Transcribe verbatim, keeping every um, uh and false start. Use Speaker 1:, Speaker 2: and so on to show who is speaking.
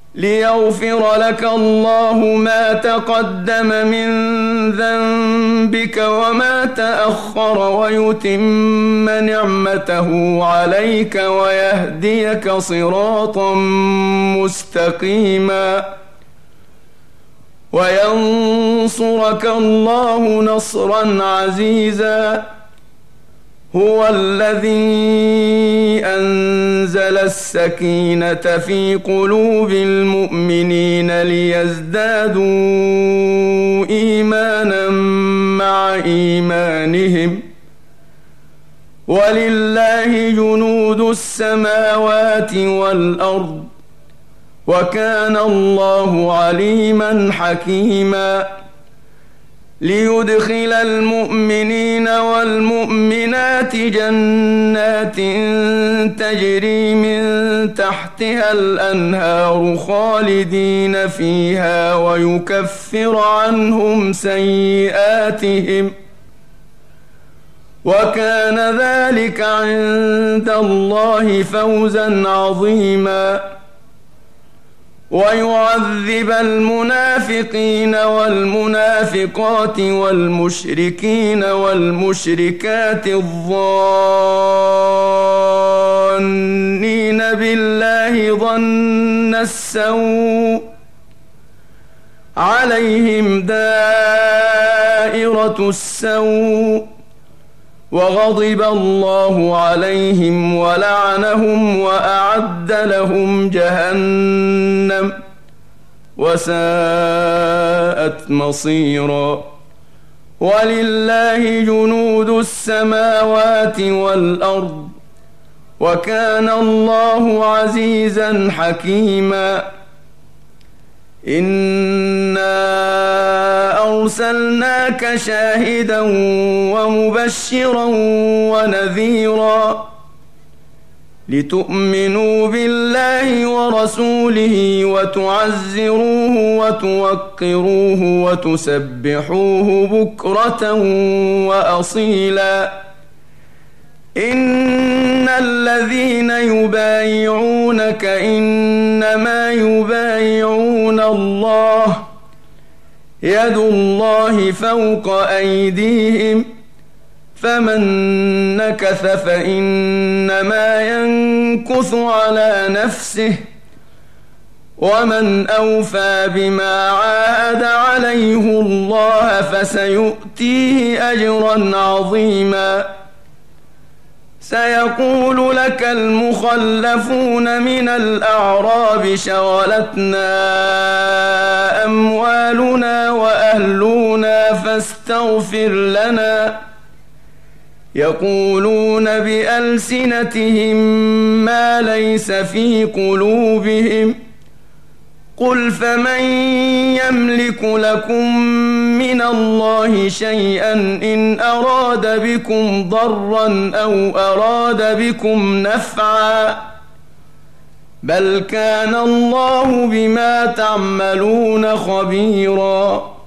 Speaker 1: ليغفر لك الله ما تقدم من ذنبك وما تأخر ويتم نعمته عليك ويهديك صراطا مستقيما وينصرك الله نصرا عزيزا. هو الذي أنزل السكينة في قلوب المؤمنين ليزدادوا إيمانا مع إيمانهم ولله جنود السماوات والأرض وكان الله عليما حكيما. ليدخل المؤمنين والمؤمنات جنات تجري من تحتها الأنهار خالدين فيها ويكفر عنهم سيئاتهم وكان ذلك عند الله فوزا عظيما. ويعذب المنافقين والمنافقات والمشركين والمشركات الظانين بالله ظن السوء عليهم دائرة السوء وغضب الله عليهم ولعنهم وأعد لهم جهنم وساءت مصيرا. ولله جنود السماوات والأرض وكان الله عزيزا حكيما. إنا أرسلناك شاهدا ومبشرا ونذيرا لتؤمنوا بالله ورسوله وتعزروه وتوقروه وتسبحوه بكرة وأصيلا. إن الذين يبايعونك إنما يبايعون الله يد الله فوق أيديهم فمن نكث فإنما ينكث على نفسه ومن أوفى بما عاهد عليه الله فسيؤتيه أجرا عظيما. سيقول لك المخلفون من الأعراب شغلتنا أموالنا وأهلنا فاستغفر لنا يقولون بألسنتهم ما ليس في قلوبهم قل فمن يملك لكم من الله شيئا إن أراد بكم ضرا أو أراد بكم نفعا بل كان الله بما تعملون خبيرا.